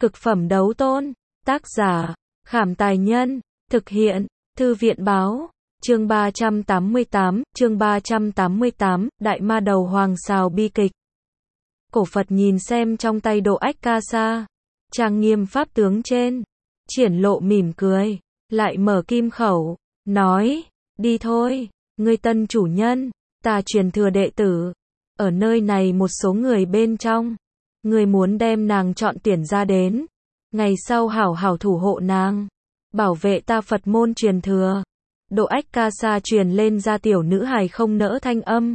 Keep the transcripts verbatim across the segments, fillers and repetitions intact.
Cực phẩm đấu tôn. Tác giả, Khảm Tài Nhân. Thực hiện, Thư viện Báo. Chương ba trăm tám mươi tám, chương ba trăm tám mươi tám, Đại Ma Đầu Hoàng Sào bi kịch. Cổ Phật nhìn xem trong tay Độ Ách Ca Sa, trang nghiêm pháp tướng trên, triển lộ mỉm cười, lại mở kim khẩu, nói, đi thôi, ngươi tân chủ nhân, ta truyền thừa đệ tử, ở nơi này một số người bên trong, ngươi muốn đem nàng chọn tuyển ra đến, ngày sau hảo hảo thủ hộ nàng, bảo vệ ta Phật môn truyền thừa. Độ Ách Ca Sa truyền lên ra tiểu nữ hài không nỡ thanh âm,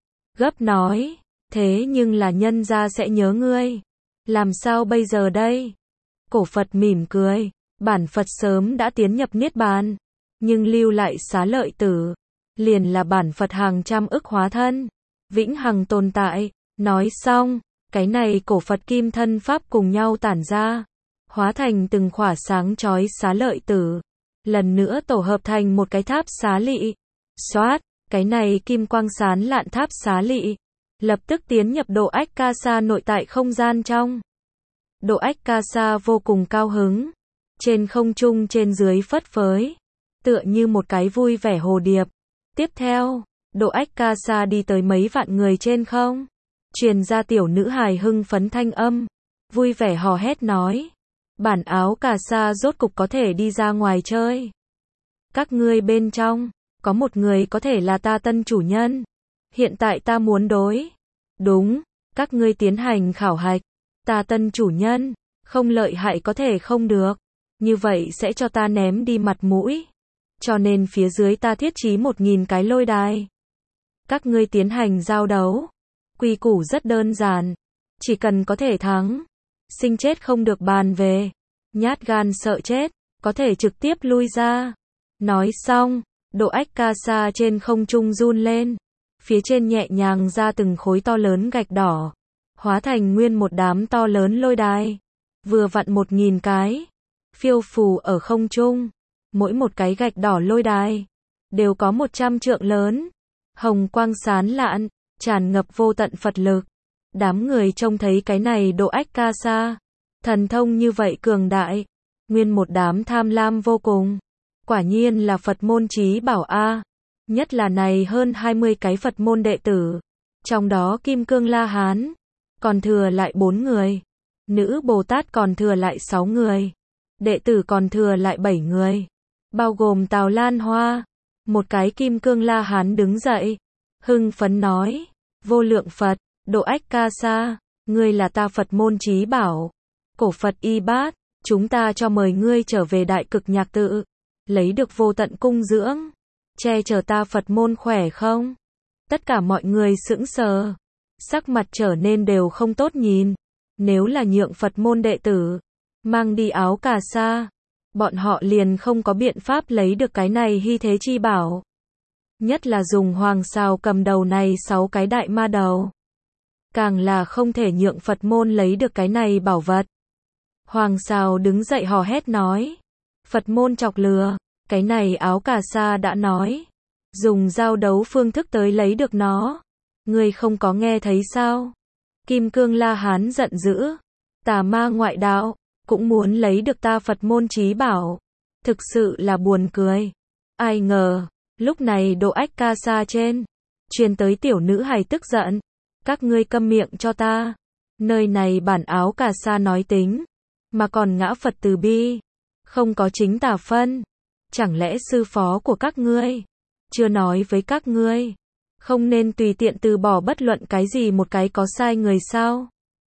gấp nói, thế nhưng là nhân gia sẽ nhớ ngươi, làm sao bây giờ đây? Cổ Phật mỉm cười, bản Phật sớm đã tiến nhập niết bàn, nhưng lưu lại xá lợi tử, liền là bản Phật hàng trăm ức hóa thân, vĩnh hằng tồn tại. Nói xong, cái này cổ Phật kim thân pháp cùng nhau tản ra, hóa thành từng khỏa sáng chói xá lợi tử, lần nữa tổ hợp thành một cái tháp xá lị. Xoát, cái này kim quang sán lạn tháp xá lị, lập tức tiến nhập Độ Ách Ca Sa nội tại không gian trong. Độ Ách Ca Sa vô cùng cao hứng, trên không trung trên dưới phất phới, tựa như một cái vui vẻ hồ điệp. Tiếp theo, Độ Ách Ca Sa đi tới mấy vạn người trên không, truyền ra tiểu nữ hài hưng phấn thanh âm, vui vẻ hò hét nói, bản áo Ca Sa rốt cục có thể đi ra ngoài chơi. Các ngươi bên trong, có một người có thể là ta tân chủ nhân. Hiện tại ta muốn đối. Đúng, các ngươi tiến hành khảo hạch. Ta tân chủ nhân, không lợi hại có thể không được. Như vậy sẽ cho ta ném đi mặt mũi. Cho nên phía dưới ta thiết trí một nghìn cái lôi đài. Các ngươi tiến hành giao đấu. Quy củ rất đơn giản. Chỉ cần có thể thắng. Sinh chết không được bàn về. Nhát gan sợ chết, có thể trực tiếp lui ra. Nói xong, Độ Ách Ca Sa trên không trung run lên. Phía trên nhẹ nhàng ra từng khối to lớn gạch đỏ, hóa thành nguyên một đám to lớn lôi đài, vừa vặn một nghìn cái, phiêu phù ở không trung. Mỗi một cái gạch đỏ lôi đài đều có một trăm trượng lớn, hồng quang sán lạn, tràn ngập vô tận Phật lực. Đám người trông thấy cái này Độ Ách Ca Sa, thần thông như vậy cường đại, nguyên một đám tham lam vô cùng. Quả nhiên là Phật môn chí bảo a. Nhất là này hơn hai mươi cái Phật môn đệ tử, trong đó Kim Cương La Hán còn thừa lại bốn người, Nữ Bồ Tát còn thừa lại sáu người, đệ tử còn thừa lại bảy người, bao gồm Tào Lan Hoa. Một cái Kim Cương La Hán đứng dậy, hưng phấn nói, vô lượng Phật, Độ Ách Ca Sa, ngươi là ta Phật môn chí bảo, cổ Phật y bát, chúng ta cho mời ngươi trở về Đại Cực Nhạc Tự, lấy được vô tận cung dưỡng, che chở ta Phật môn khỏe không? Tất cả mọi người sững sờ, sắc mặt trở nên đều không tốt nhìn. Nếu là nhượng Phật môn đệ tử mang đi áo Ca Sa, bọn họ liền không có biện pháp lấy được cái này hy thế chi bảo. Nhất là dùng Hoàng Sào cầm đầu này sáu cái đại ma đầu, càng là không thể nhượng Phật môn lấy được cái này bảo vật. Hoàng Sào đứng dậy hò hét nói, Phật môn chọc lừa, cái này áo Ca Sa đã nói, dùng giao đấu phương thức tới lấy được nó. Ngươi không có nghe thấy sao? Kim Cương La Hán giận dữ, tà ma ngoại đạo, cũng muốn lấy được ta Phật môn chí bảo. Thực sự là buồn cười. Ai ngờ, lúc này Độ Ách Ca Sa trên, truyền tới tiểu nữ hài tức giận. Các ngươi câm miệng cho ta. Nơi này bản áo Ca Sa nói tính, mà còn ngã Phật từ bi, không có chính tà phân. Chẳng lẽ sư phó của các ngươi chưa nói với các ngươi không nên tùy tiện từ bỏ bất luận cái gì một cái có sai người sao?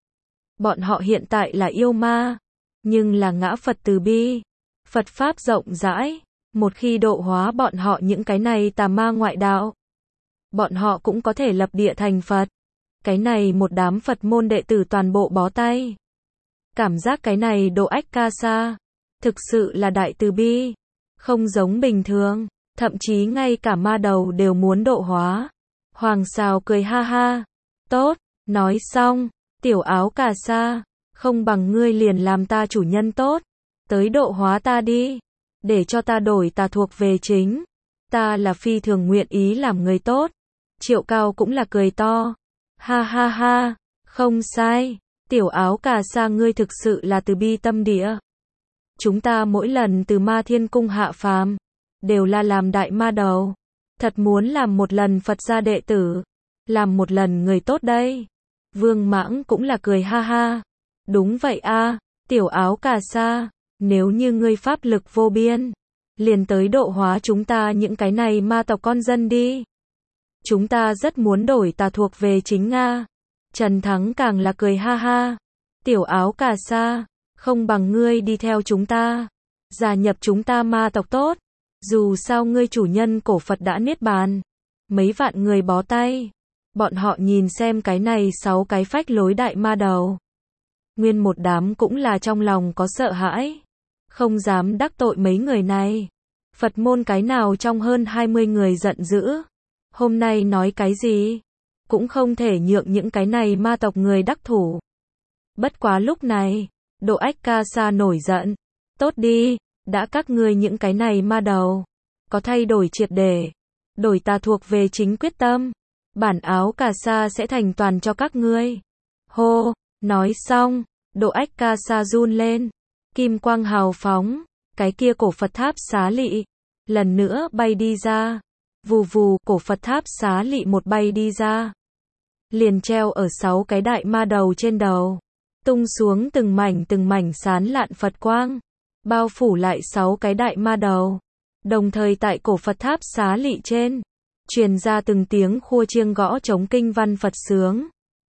Bọn họ hiện tại là yêu ma, nhưng là ngã Phật từ bi, Phật pháp rộng rãi, một khi độ hóa bọn họ những cái này tà ma ngoại đạo, bọn họ cũng có thể lập địa thành Phật. Cái này một đám Phật môn đệ tử toàn bộ bó tay. Cảm giác cái này Độ Ách Ca Sa thực sự là đại từ bi, không giống bình thường, thậm chí ngay cả ma đầu đều muốn độ hóa. Hoàng Sào cười ha ha, tốt, nói xong, tiểu áo Ca Sa, không bằng ngươi liền làm ta chủ nhân tốt, tới độ hóa ta đi, để cho ta đổi ta thuộc về chính, ta là phi thường nguyện ý làm người tốt. Triệu Cao cũng là cười to, ha ha ha, không sai, Tiểu áo cà sa ngươi thực sự là từ bi tâm địa. Chúng ta mỗi lần từ ma thiên cung hạ phàm, đều là làm đại ma đầu. Thật muốn làm một lần Phật gia đệ tử, làm một lần người tốt đây. Vương Mãng cũng là cười ha ha. Đúng vậy a, tiểu áo cà sa, nếu như ngươi pháp lực vô biên, liền tới độ hóa chúng ta những cái này ma tộc con dân đi. Chúng ta rất muốn đổi tà thuộc về chính Nga. Trần Thắng càng là cười ha ha. Tiểu áo cà sa, không bằng ngươi đi theo chúng ta, gia nhập chúng ta ma tộc tốt. Dù sao ngươi chủ nhân cổ Phật đã niết bàn, mấy vạn người bó tay. Bọn họ nhìn xem cái này sáu cái phách lối đại ma đầu. Nguyên một đám cũng là trong lòng có sợ hãi, không dám đắc tội mấy người này. Phật môn cái nào trong hơn hai mươi người giận dữ, hôm nay nói cái gì, cũng không thể nhượng những cái này ma tộc người đắc thủ. Bất quá lúc này, Độ Ách Ca Sa nổi giận. Tốt đi, đã các ngươi những cái này ma đầu, có thay đổi triệt để, đổi tà thuộc về chính quyết tâm, bản áo cà sa sẽ thành toàn cho các ngươi. Hô, nói xong, Độ Ách Ca Sa run lên, kim quang hào phóng, cái kia cổ Phật tháp xá lị, lần nữa bay đi ra. Vù vù, cổ Phật tháp xá lị một bay đi ra, liền treo ở sáu cái đại ma đầu trên đầu, tung xuống từng mảnh từng mảnh sán lạn Phật quang, bao phủ lại sáu cái đại ma đầu. Đồng thời tại cổ Phật tháp xá lị trên, truyền ra từng tiếng khua chiêng gõ trống kinh văn Phật sướng.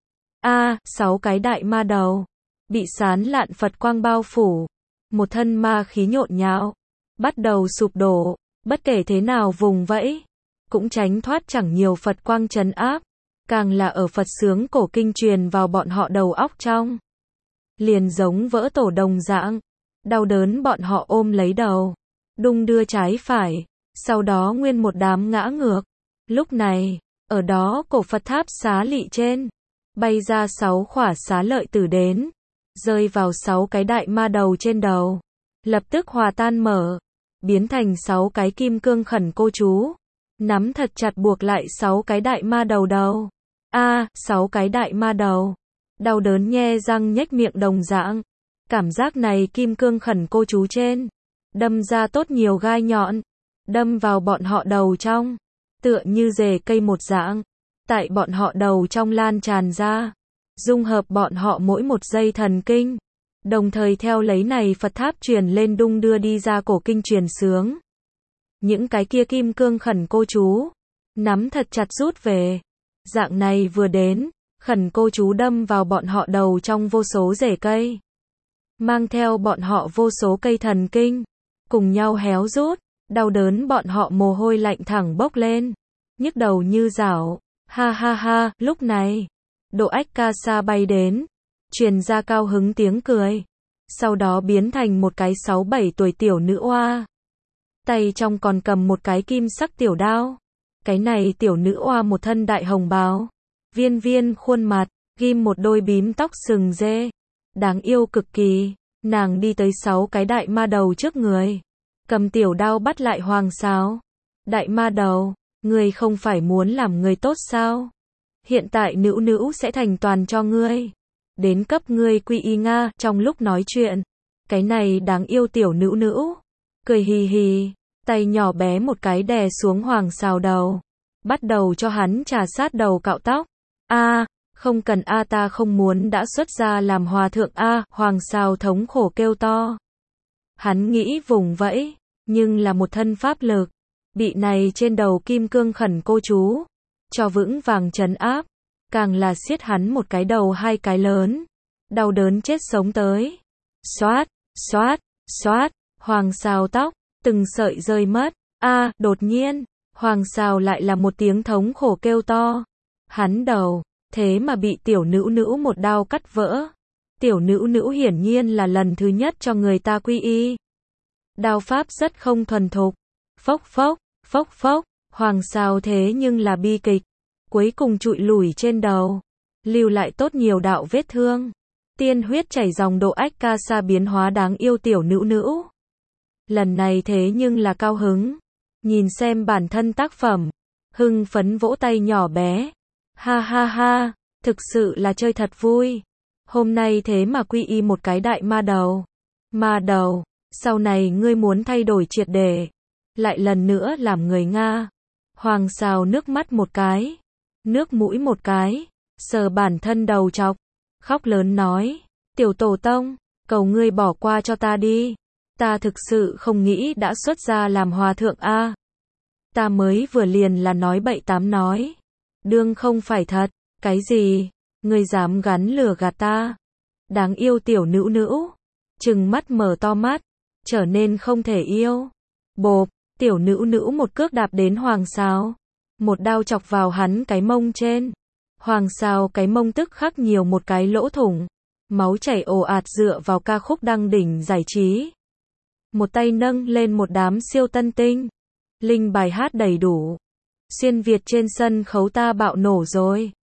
A, sáu cái đại ma đầu, bị sán lạn Phật quang bao phủ, một thân ma khí nhộn nhạo, bắt đầu sụp đổ, bất kể thế nào vùng vẫy, cũng tránh thoát chẳng nhiều Phật quang trấn áp, càng là ở Phật sướng cổ kinh truyền vào bọn họ đầu óc trong. Liền giống vỡ tổ đồng dạng, đau đớn bọn họ ôm lấy đầu, đung đưa trái phải, sau đó nguyên một đám ngã ngược. Lúc này, ở đó cổ Phật tháp xá lị trên, bay ra sáu khỏa xá lợi tử đến, rơi vào sáu cái đại ma đầu trên đầu, lập tức hòa tan mở, biến thành sáu cái kim cương khẩn cô chú, nắm thật chặt buộc lại sáu cái đại ma đầu đầu. A, sáu cái đại ma đầu, đau đớn nhe răng nhếch miệng đồng dạng, cảm giác này kim cương khẩn cô chú trên, đâm ra tốt nhiều gai nhọn, đâm vào bọn họ đầu trong, tựa như rễ cây một dạng, tại bọn họ đầu trong lan tràn ra, dung hợp bọn họ mỗi một dây thần kinh, đồng thời theo lấy này Phật tháp truyền lên đung đưa đi ra cổ kinh truyền sướng. Những cái kia kim cương khẩn cô chú, nắm thật chặt rút về, dạng này vừa đến, khẩn cô chú đâm vào bọn họ đầu trong vô số rễ cây, mang theo bọn họ vô số cây thần kinh, cùng nhau héo rút, đau đớn bọn họ mồ hôi lạnh thẳng bốc lên, nhức đầu như rảo. Ha ha ha, lúc này, Độ Ách Ca Sa bay đến, truyền ra cao hứng tiếng cười, sau đó biến thành một cái sáu bảy tuổi tiểu nữ oa, tay trong còn cầm một cái kim sắc tiểu đao. Cái này tiểu nữ oa một thân đại hồng bào, viên viên khuôn mặt, ghim một đôi bím tóc sừng dê, đáng yêu cực kỳ. Nàng đi tới sáu cái đại ma đầu trước người, cầm tiểu đao bắt lại Hoàng Sào. Đại ma đầu, ngươi không phải muốn làm người tốt sao? Hiện tại nữ nữ sẽ thành toàn cho ngươi, đến cấp ngươi quy y Nga. Trong lúc nói chuyện, cái này đáng yêu tiểu nữ nữ, cười hì hì, tay nhỏ bé một cái đè xuống Hoàng Sào đầu, bắt đầu cho hắn trà sát đầu cạo tóc. A, không cần a, ta không muốn đã xuất gia làm hòa thượng a. Hoàng Sào thống khổ kêu to. Hắn nghĩ vùng vẫy, nhưng là một thân pháp lực, bị này trên đầu kim cương khẩn cô chú cho vững vàng trấn áp, càng là siết hắn một cái đầu hai cái lớn, đau đớn chết sống tới. Xoát, xoát, xoát, Hoàng Sào tóc từng sợi rơi mất. A, đột nhiên, Hoàng Sào lại là một tiếng thống khổ kêu to. Hắn đầu, thế mà bị tiểu nữ nữ một đao cắt vỡ. Tiểu nữ nữ hiển nhiên là lần thứ nhất cho người ta quy y. Đao pháp rất không thuần thục. Phốc phốc, phốc phốc, Hoàng Sào thế nhưng là bi kịch. Cuối cùng trụi lủi trên đầu, lưu lại tốt nhiều đạo vết thương. Tiên huyết chảy dòng. Độ Ách Ca Sa biến hóa đáng yêu tiểu nữ nữ. Lần này thế nhưng là cao hứng, nhìn xem bản thân tác phẩm, hưng phấn vỗ tay nhỏ bé. Ha ha ha, thực sự là chơi thật vui. Hôm nay thế mà quy y một cái đại ma đầu. Ma đầu, sau này ngươi muốn thay đổi triệt để, lại lần nữa làm người Nga. Hoàng Sào nước mắt một cái, nước mũi một cái, sờ bản thân đầu chọc, khóc lớn nói, tiểu tổ tông, cầu ngươi bỏ qua cho ta đi. Ta thực sự không nghĩ đã xuất gia làm hòa thượng a. Ta mới vừa liền là nói bậy tám nói. Đương không phải thật, cái gì, ngươi dám gắn lừa gạt ta. Đáng yêu tiểu nữ nữ, trừng mắt mở to mắt, trở nên không thể yêu. Bộp, tiểu nữ nữ một cước đạp đến Hoàng Sào, một đao chọc vào hắn cái mông trên. Hoàng Sào cái mông tức khắc nhiều một cái lỗ thủng, máu chảy ồ ạt dựa vào ca khúc đăng đỉnh giải trí. Một tay nâng lên một đám siêu tân tinh, linh bài hát đầy đủ. Xuyên Việt trên sân khấu ta bạo nổ rồi.